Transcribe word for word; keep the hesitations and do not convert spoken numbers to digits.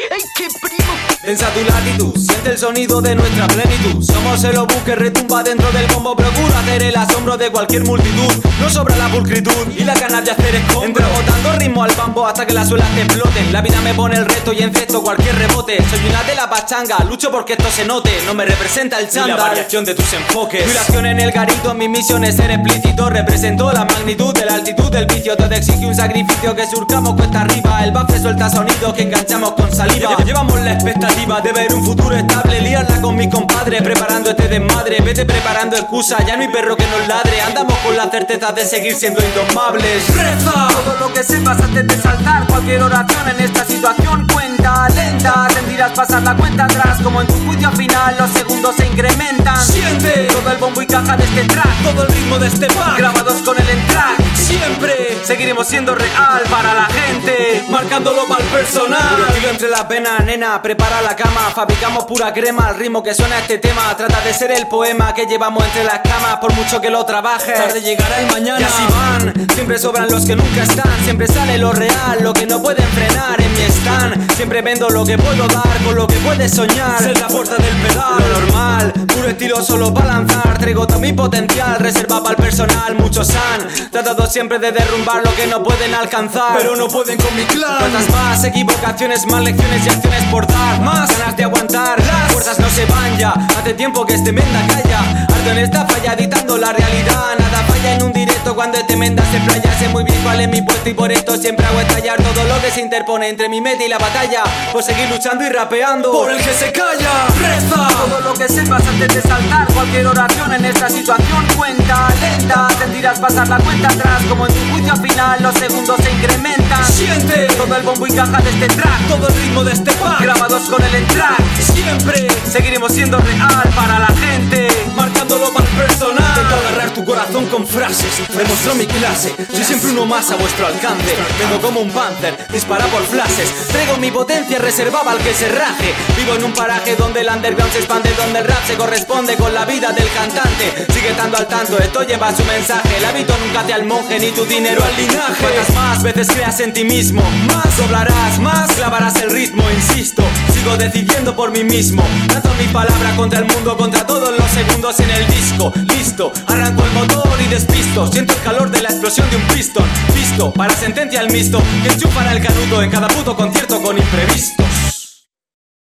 ¡Ey, qué primo! Densa tu latitud, siente el sonido de nuestra plenitud. Somos el obús que retumba dentro del bombo. Procura hacer el asombro de cualquier multitud. No sobra la pulcritud y la ganas de hacer escombro. Entro botando ritmo al bambo hasta que las suelas te exploten. La vida me pone el reto y encesto cualquier rebote. Soy una de la pachanga, lucho porque esto se note. No me representa el chándal, la variación de tus enfoques. Violación en el garito, mi misión es ser explícito. Represento la magnitud de la altitud del vicio. Todo exige un sacrificio que surcamos cuesta arriba. El bafle suelta sonidos que enganchamos con saliva. Llevamos la expectativa de ver un futuro estable. Liarla con mis compadres, preparando este desmadre. Vete preparando excusas, ya no hay perro que nos ladre. Andamos con la certeza de seguir siendo indomables. ¡Reza! Todo lo que sepas antes de saltar. Cualquier oración en esta situación cuenta lenta. Sentirás pasar la cuenta atrás. Como en tu juicio final los segundos se incrementan. Siente todo el bombo y caja de este track. Todo el ritmo de este pack. Grabados con el entrack. Siempre seguiremos siendo real para la gente. Marcándolo mal personal. Puro estilo entre las venas, nena, prepara la cama. Fabricamos pura crema al ritmo que suena este tema. Trata de ser el poema que llevamos entre las camas. Por mucho que lo trabajes, tarde llegará el mañana. Y así van, siempre sobran los que nunca están. Siempre sale lo real, lo que no pueden frenar en mi stand. Siempre vendo lo que puedo dar con lo que puedes soñar. Ser la fuerza del pedal, lo normal. Puro estilo solo para lanzar. Traigo todo mi potencial, reserva para el personal. Muchos han tratado siempre de derrumbar lo que no pueden alcanzar, pero no pueden con mi clan. Cuantas más equivocaciones, más lecciones y acciones por dar. Más ganas de aguantar, las fuerzas no se van ya. Hace tiempo que este menda calla. Ardo en esta falla editando la realidad. Nada falla en un directo cuando este menda se playa. Sé muy bien cuál es mi puesto y por esto siempre hago estallar todo lo que se interpone entre mi meta y la batalla. Por seguir luchando y rapeando por el que se calla. Reza todo lo que sepas antes de saltar. Cualquier oración en esta situación cuenta lenta. Sentirás pasar la cuenta atrás. Como en tu juicio final los segundos se incrementan. Siente todo el bombo y caja de este track. Todo el ritmo de este pack. Grabados con el entrack. Siempre seguiremos siendo real para la gente. Marcándolo más personal. Intento agarrar tu corazón con frases. Demostró mi clase. Soy siempre uno más a vuestro alcance. Vengo como un panzer, dispara por flashes. Traigo mi potencia reservada al que se raje. Vivo en un paraje donde el underground se expande. Donde el rap se corresponde con la vida del cantante. Sigue estando al tanto, esto lleva su mensaje. El hábito nunca te al monje ni tu dinero al linaje. Cuantas más veces creas en ti mismo, más doblarás, más clavarás el ritmo. Insisto, sigo decidiendo por mí mismo. Lanzo mi palabra contra el mundo, contra todos los segundos en el disco. Listo, arranco el motor y despisto. Siento el calor de la explosión de un pistón. Listo, para sentencia al misto que enchufará el canuto en cada puto concierto con imprevistos.